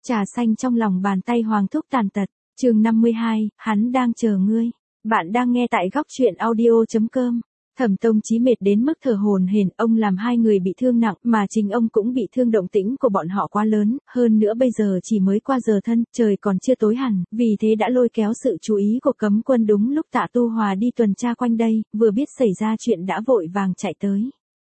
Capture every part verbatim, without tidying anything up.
Trà xanh trong lòng bàn tay Hoàng Thúc tàn tật, chương năm mươi hai, hắn đang chờ ngươi. Bạn đang nghe tại góc truyện audio chấm com. Thẩm Tông Chí mệt đến mức thở hổn hển, ông làm hai người bị thương nặng, mà chính ông cũng bị thương, động tĩnh của bọn họ quá lớn, hơn nữa bây giờ chỉ mới qua giờ thân, trời còn chưa tối hẳn, vì thế đã lôi kéo sự chú ý của cấm quân đúng lúc Tạ Tu Hòa đi tuần tra quanh đây, vừa biết xảy ra chuyện đã vội vàng chạy tới.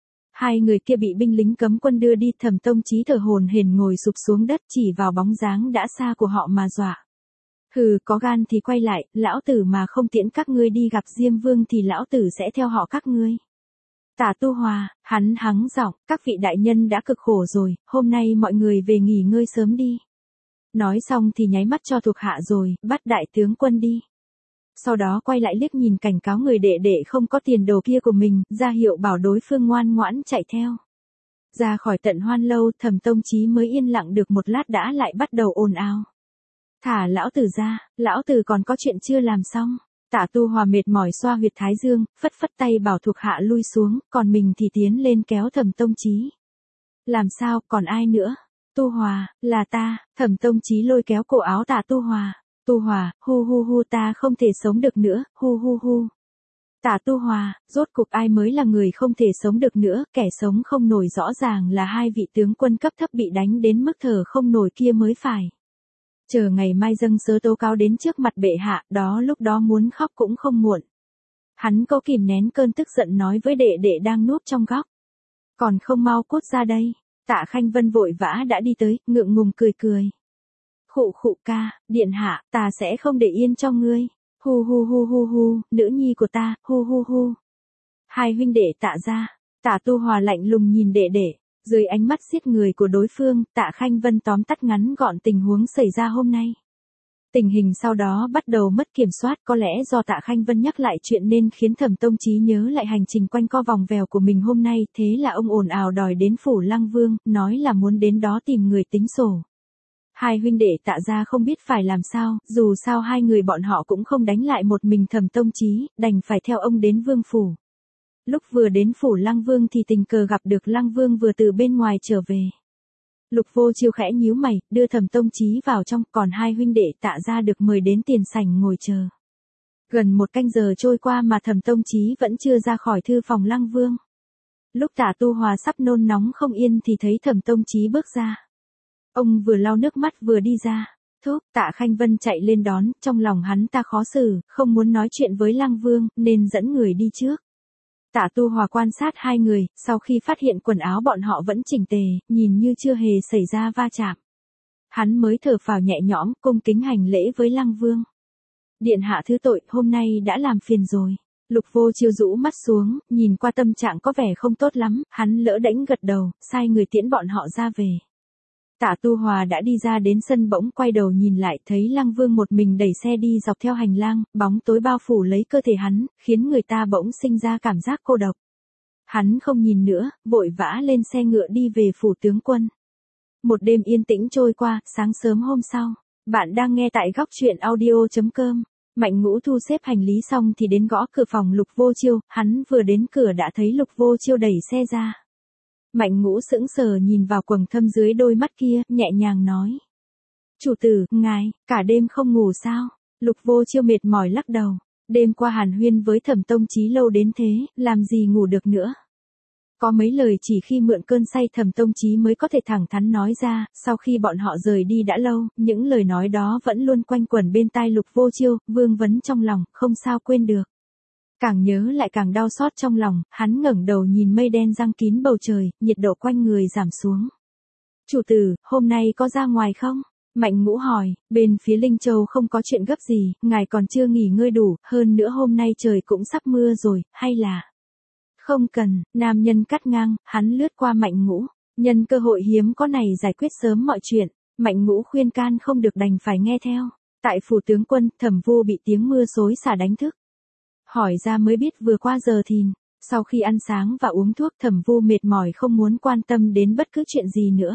Hai người kia bị binh lính cấm quân đưa đi, Thẩm Tông Chí thở hổn hển ngồi sụp xuống đất, chỉ vào bóng dáng đã xa của họ mà dọa. Hừ, có gan thì quay lại, lão tử mà không tiễn các ngươi đi gặp Diêm Vương thì lão tử sẽ theo họ các ngươi. Tạ Tu Hòa, hắn hắng giọng, các vị đại nhân đã cực khổ rồi, hôm nay mọi người về nghỉ ngơi sớm đi. Nói xong thì nháy mắt cho thuộc hạ rồi, bắt đại tướng quân đi. Sau đó quay lại liếc nhìn cảnh cáo người đệ đệ không có tiền đồ kia của mình, ra hiệu bảo đối phương ngoan ngoãn chạy theo. Ra khỏi tận Hoan Lâu, Thẩm Tông Chí mới yên lặng được một lát đã lại bắt đầu ồn ào. Thả lão tử ra, lão tử còn có chuyện chưa làm xong. Tạ Tu Hòa mệt mỏi xoa huyệt thái dương, phất phất tay bảo thuộc hạ lui xuống, còn mình thì tiến lên kéo Thẩm Tông Chí. Làm sao, còn ai nữa? Tu Hòa, là ta. Thẩm Tông Chí lôi kéo cổ áo Tạ Tu Hòa. Tu Hòa, hu hu hu, ta không thể sống được nữa, hu hu hu. Tạ Tu Hòa, rốt cuộc ai mới là người không thể sống được nữa, kẻ sống không nổi rõ ràng là hai vị tướng quân cấp thấp bị đánh đến mức thở không nổi kia mới phải. Chờ ngày mai dâng sớ tố cáo đến trước mặt bệ hạ, đó lúc đó muốn khóc cũng không muộn. Hắn cố kìm nén cơn tức giận nói với đệ đệ đang núp trong góc. Còn không mau cút ra đây. Tạ Khanh Vân vội vã đã đi tới, ngượng ngùng cười cười. Khụ khụ ca, điện hạ, ta sẽ không để yên cho ngươi. Hu hu hu hu hu, nữ nhi của ta, hu hu hu. Hai huynh đệ Tạ ra. Tạ Tu Hòa lạnh lùng nhìn đệ đệ. Dưới ánh mắt xiết người của đối phương, Tạ Khanh Vân tóm tắt ngắn gọn tình huống xảy ra hôm nay. Tình hình sau đó bắt đầu mất kiểm soát, có lẽ do Tạ Khanh Vân nhắc lại chuyện nên khiến Thẩm Tông Chí nhớ lại hành trình quanh co vòng vèo của mình hôm nay, thế là ông ồn ào đòi đến phủ Lăng Vương, nói là muốn đến đó tìm người tính sổ. Hai huynh đệ Tạ ra không biết phải làm sao, dù sao hai người bọn họ cũng không đánh lại một mình Thẩm Tông Chí, đành phải theo ông đến Vương phủ. Lúc vừa đến phủ Lăng Vương thì tình cờ gặp được Lăng Vương vừa từ bên ngoài trở về. Lục Vô Chiêu khẽ nhíu mày, đưa Thẩm Tông Chí vào trong, còn hai huynh đệ Tạ ra được mời đến tiền sảnh ngồi chờ. Gần một canh giờ trôi qua mà Thẩm Tông Chí vẫn chưa ra khỏi thư phòng Lăng Vương. Lúc Tạ Tu Hòa sắp nôn nóng không yên thì thấy Thẩm Tông Chí bước ra. Ông vừa lau nước mắt vừa đi ra. Thúc, Tạ Khanh Vân chạy lên đón, trong lòng hắn ta khó xử, không muốn nói chuyện với Lăng Vương, nên dẫn người đi trước. Tạ Tu Hòa quan sát hai người, sau khi phát hiện quần áo bọn họ vẫn chỉnh tề, nhìn như chưa hề xảy ra va chạm. Hắn mới thở phào nhẹ nhõm, cung kính hành lễ với Lăng Vương. Điện hạ thứ tội, hôm nay đã làm phiền rồi. Lục Vô Chiêu rũ mắt xuống, nhìn qua tâm trạng có vẻ không tốt lắm, hắn lỡ đễnh gật đầu, sai người tiễn bọn họ ra về. Tạ Tu Hòa đã đi ra đến sân bỗng quay đầu nhìn lại thấy Lăng Vương một mình đẩy xe đi dọc theo hành lang, bóng tối bao phủ lấy cơ thể hắn, khiến người ta bỗng sinh ra cảm giác cô độc. Hắn không nhìn nữa, vội vã lên xe ngựa đi về phủ tướng quân. Một đêm yên tĩnh trôi qua, sáng sớm hôm sau, bạn đang nghe tại góc truyện audio chấm com. Mạnh Ngũ thu xếp hành lý xong thì đến gõ cửa phòng Lục Vô Chiêu, hắn vừa đến cửa đã thấy Lục Vô Chiêu đẩy xe ra. Mạnh Ngũ sững sờ nhìn vào quầng thâm dưới đôi mắt kia, nhẹ nhàng nói. Chủ tử, ngài, cả đêm không ngủ sao? Lục Vô Chiêu mệt mỏi lắc đầu. Đêm qua hàn huyên với Thẩm Tông Chí lâu đến thế, làm gì ngủ được nữa. Có mấy lời chỉ khi mượn cơn say Thẩm Tông Chí mới có thể thẳng thắn nói ra, sau khi bọn họ rời đi đã lâu, những lời nói đó vẫn luôn quanh quẩn bên tai Lục Vô Chiêu, vương vấn trong lòng, không sao quên được. Càng nhớ lại càng đau xót trong lòng, hắn ngẩng đầu nhìn mây đen giăng kín bầu trời, nhiệt độ quanh người giảm xuống. Chủ tử, hôm nay có ra ngoài không? Mạnh Ngũ hỏi, bên phía Linh Châu không có chuyện gấp gì, ngài còn chưa nghỉ ngơi đủ, hơn nữa hôm nay trời cũng sắp mưa rồi, hay là... Không cần, nam nhân cắt ngang, hắn lướt qua Mạnh Ngũ, nhân cơ hội hiếm có này giải quyết sớm mọi chuyện. Mạnh Ngũ khuyên can không được đành phải nghe theo. Tại phủ tướng quân, Thẩm Vu bị tiếng mưa xối xả đánh thức. Hỏi ra mới biết vừa qua giờ thìn, sau khi ăn sáng và uống thuốc Thẩm Vu mệt mỏi không muốn quan tâm đến bất cứ chuyện gì nữa.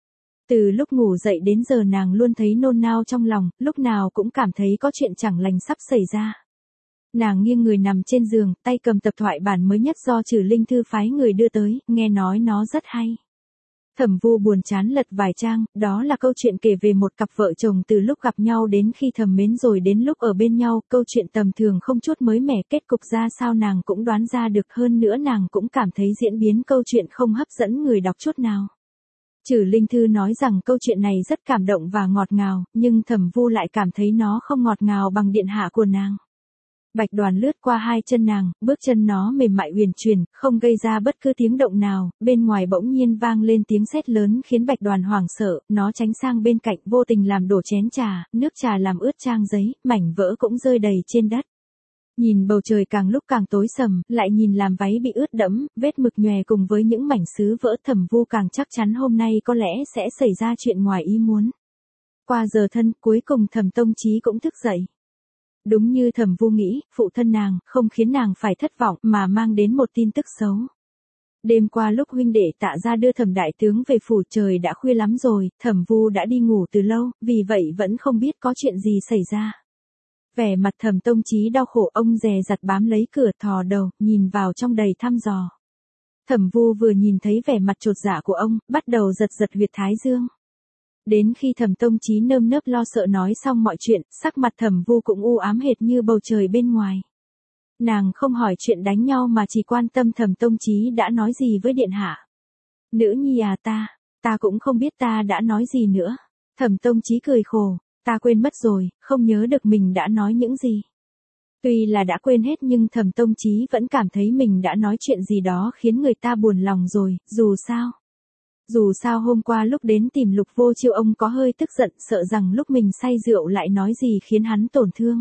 Từ lúc ngủ dậy đến giờ nàng luôn thấy nôn nao trong lòng, lúc nào cũng cảm thấy có chuyện chẳng lành sắp xảy ra. Nàng nghiêng người nằm trên giường, tay cầm tập thoại bản mới nhất do Trử Linh Thư phái người đưa tới, nghe nói nó rất hay. Thẩm Vu buồn chán lật vài trang, đó là câu chuyện kể về một cặp vợ chồng từ lúc gặp nhau đến khi thầm mến rồi đến lúc ở bên nhau, câu chuyện tầm thường không chút mới mẻ, kết cục ra sao nàng cũng đoán ra được, hơn nữa nàng cũng cảm thấy diễn biến câu chuyện không hấp dẫn người đọc chút nào. Trừ Linh Thư nói rằng câu chuyện này rất cảm động và ngọt ngào, nhưng Thẩm Vu lại cảm thấy nó không ngọt ngào bằng điện hạ của nàng. Bạch Đoàn lướt qua hai chân nàng, bước chân nó mềm mại uyển chuyển, không gây ra bất cứ tiếng động nào, bên ngoài bỗng nhiên vang lên tiếng sét lớn khiến Bạch Đoàn hoảng sợ, nó tránh sang bên cạnh, vô tình làm đổ chén trà, nước trà làm ướt trang giấy, mảnh vỡ cũng rơi đầy trên đất. Nhìn bầu trời càng lúc càng tối sầm, lại nhìn làm váy bị ướt đẫm, vết mực nhòe cùng với những mảnh sứ vỡ, Thẩm Vu càng chắc chắn hôm nay có lẽ sẽ xảy ra chuyện ngoài ý muốn. Qua giờ thân, cuối cùng Thẩm Tông Chí cũng thức dậy. Đúng như Thẩm Vu nghĩ, phụ thân nàng không khiến nàng phải thất vọng mà mang đến một tin tức xấu. Đêm qua lúc huynh đệ Tạ gia đưa Thẩm đại tướng về phủ, trời đã khuya lắm rồi, Thẩm Vu đã đi ngủ từ lâu, vì vậy vẫn không biết có chuyện gì xảy ra. Vẻ mặt Thẩm Tông Chí đau khổ, ông dè dặt bám lấy cửa, thò đầu, nhìn vào trong đầy thăm dò. Thẩm Vu vừa nhìn thấy vẻ mặt chột dạ của ông, bắt đầu giật giật huyệt thái dương. Đến khi Thẩm Tông Chí nơm nớp lo sợ nói xong mọi chuyện, sắc mặt Thẩm Vu cũng u ám hệt như bầu trời bên ngoài. Nàng không hỏi chuyện đánh nhau mà chỉ quan tâm Thẩm Tông Chí đã nói gì với điện hạ. Nữ nhi à, ta, ta cũng không biết ta đã nói gì nữa. Thẩm Tông Chí cười khổ, ta quên mất rồi, không nhớ được mình đã nói những gì. Tuy là đã quên hết nhưng Thẩm Tông Chí vẫn cảm thấy mình đã nói chuyện gì đó khiến người ta buồn lòng rồi, dù sao. Dù sao hôm qua lúc đến tìm Lục Vô Chiêu ông có hơi tức giận, sợ rằng lúc mình say rượu lại nói gì khiến hắn tổn thương.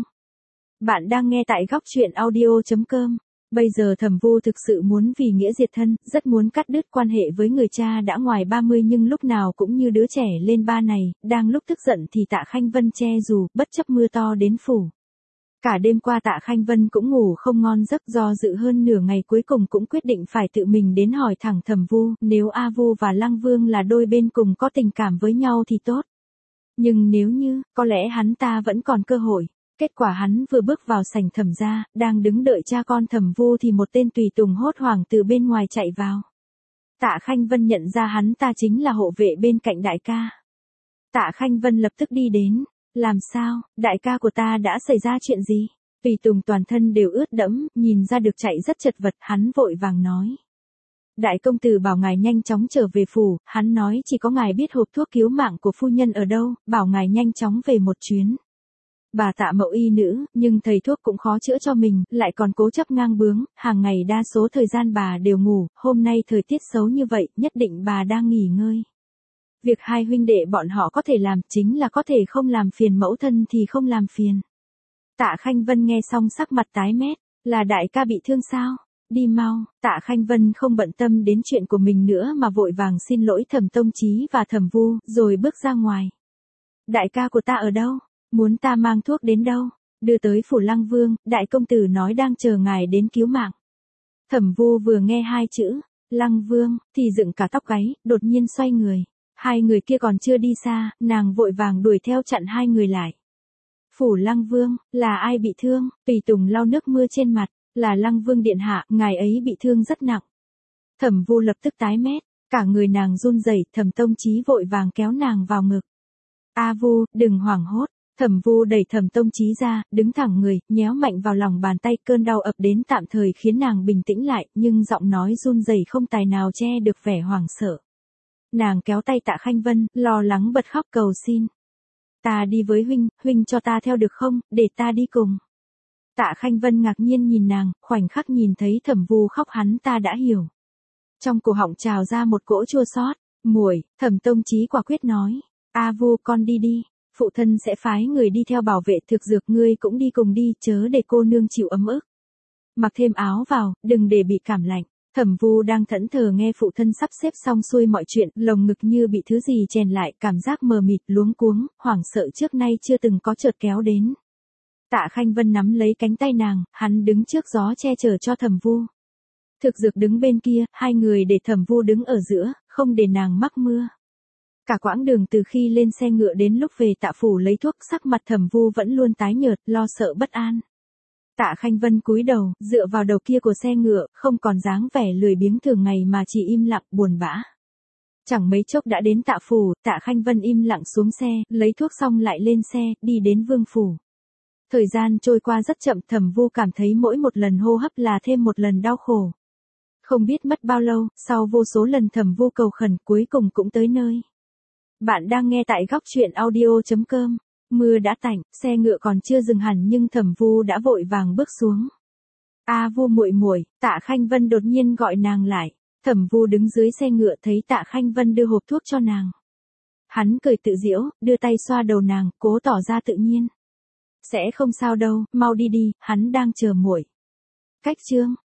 Bạn đang nghe tại góc truyện audio chấm com. Bây giờ Thẩm Vu thực sự muốn vì nghĩa diệt thân, rất muốn cắt đứt quan hệ với người cha đã ngoài ba mươi nhưng lúc nào cũng như đứa trẻ lên ba này, đang lúc tức giận thì Tạ Khanh Vân che dù, bất chấp mưa to đến phủ. Cả đêm qua Tạ Khanh Vân cũng ngủ không ngon giấc, do dự hơn nửa ngày cuối cùng cũng quyết định phải tự mình đến hỏi thẳng Thẩm Vu, nếu A Vu và Lăng Vương là đôi bên cùng có tình cảm với nhau thì tốt. Nhưng nếu như, có lẽ hắn ta vẫn còn cơ hội. Kết quả hắn vừa bước vào sảnh Thẩm gia, đang đứng đợi cha con Thẩm Vu thì một tên tùy tùng hốt hoảng từ bên ngoài chạy vào. Tạ Khanh Vân nhận ra hắn ta chính là hộ vệ bên cạnh đại ca. Tạ Khanh Vân lập tức đi đến. Làm sao, đại ca của ta đã xảy ra chuyện gì? Tùy tùng toàn thân đều ướt đẫm, nhìn ra được chạy rất chật vật, hắn vội vàng nói. Đại công tử bảo ngài nhanh chóng trở về phủ, hắn nói chỉ có ngài biết hộp thuốc cứu mạng của phu nhân ở đâu, bảo ngài nhanh chóng về một chuyến. Bà Tạ Mậu y nữ, nhưng thầy thuốc cũng khó chữa cho mình, lại còn cố chấp ngang bướng, hàng ngày đa số thời gian bà đều ngủ, hôm nay thời tiết xấu như vậy, nhất định bà đang nghỉ ngơi. Việc hai huynh đệ bọn họ có thể làm chính là có thể không làm phiền mẫu thân thì không làm phiền. Tạ Khanh Vân nghe xong sắc mặt tái mét, là đại ca bị thương sao? Đi mau, Tạ Khanh Vân không bận tâm đến chuyện của mình nữa mà vội vàng xin lỗi Thẩm Tông Chí và Thẩm Vu, rồi bước ra ngoài. Đại ca của ta ở đâu? Muốn ta mang thuốc đến đâu? Đưa tới phủ Lăng Vương, đại công tử nói đang chờ ngài đến cứu mạng. Thẩm Vu vừa nghe hai chữ, Lăng Vương, thì dựng cả tóc gáy, đột nhiên xoay người. Hai người kia còn chưa đi xa, nàng vội vàng đuổi theo chặn hai người lại. Phủ Lăng Vương, là ai bị thương? Tùy tùng lau nước mưa trên mặt, là Lăng Vương điện hạ, ngài ấy bị thương rất nặng. Thẩm Vu lập tức tái mét, cả người nàng run rẩy, Thẩm Tông Chí vội vàng kéo nàng vào ngực. A Vu, đừng hoảng hốt. Thẩm Vu đẩy Thẩm Tông Chí ra, đứng thẳng người, nhéo mạnh vào lòng bàn tay, cơn đau ập đến tạm thời khiến nàng bình tĩnh lại, nhưng giọng nói run rẩy không tài nào che được vẻ hoảng sợ. Nàng kéo tay Tạ Khanh Vân, lo lắng bật khóc cầu xin. Ta đi với huynh, huynh cho ta theo được không, để ta đi cùng. Tạ Khanh Vân ngạc nhiên nhìn nàng, khoảnh khắc nhìn thấy Thẩm Vu khóc hắn ta đã hiểu. Trong cổ họng trào ra một cỗ chua xót. Muội, Thẩm Tông Chí quả quyết nói. A Vu, con đi đi. Phụ thân sẽ phái người đi theo bảo vệ thực dược, ngươi cũng đi cùng đi, chớ để cô nương chịu ấm ức. Mặc thêm áo vào, đừng để bị cảm lạnh. Thẩm Vu đang thẫn thờ nghe phụ thân sắp xếp xong xuôi mọi chuyện, lồng ngực như bị thứ gì chèn lại, cảm giác mờ mịt, luống cuống, hoảng sợ trước nay chưa từng có chợt kéo đến. Tạ Khanh Vân nắm lấy cánh tay nàng, hắn đứng trước gió che chở cho Thẩm Vu. Thực dược đứng bên kia, hai người để Thẩm Vu đứng ở giữa, không để nàng mắc mưa. Cả quãng đường từ khi lên xe ngựa đến lúc về Tạ phủ lấy thuốc, sắc mặt Thẩm Vu vẫn luôn tái nhợt, lo sợ bất an. Tạ Khanh Vân cúi đầu, dựa vào đầu kia của xe ngựa, không còn dáng vẻ lười biếng thường ngày mà chỉ im lặng buồn bã. Chẳng mấy chốc đã đến Tạ phủ, Tạ Khanh Vân im lặng xuống xe, lấy thuốc xong lại lên xe, đi đến Vương phủ. Thời gian trôi qua rất chậm, Thẩm Vu cảm thấy mỗi một lần hô hấp là thêm một lần đau khổ. Không biết mất bao lâu, sau vô số lần Thẩm Vu cầu khẩn cuối cùng cũng tới nơi. Bạn đang nghe tại góc truyện audio chấm com. Mưa đã tạnh, xe ngựa còn chưa dừng hẳn nhưng Thẩm Vu đã vội vàng bước xuống. A Vu muội muội, Tạ Khanh Vân đột nhiên gọi nàng lại. Thẩm Vu đứng dưới xe ngựa thấy Tạ Khanh Vân đưa hộp thuốc cho nàng. Hắn cười tự giễu, đưa tay xoa đầu nàng, cố tỏ ra tự nhiên. Sẽ không sao đâu, mau đi đi, hắn đang chờ muội. Cách chương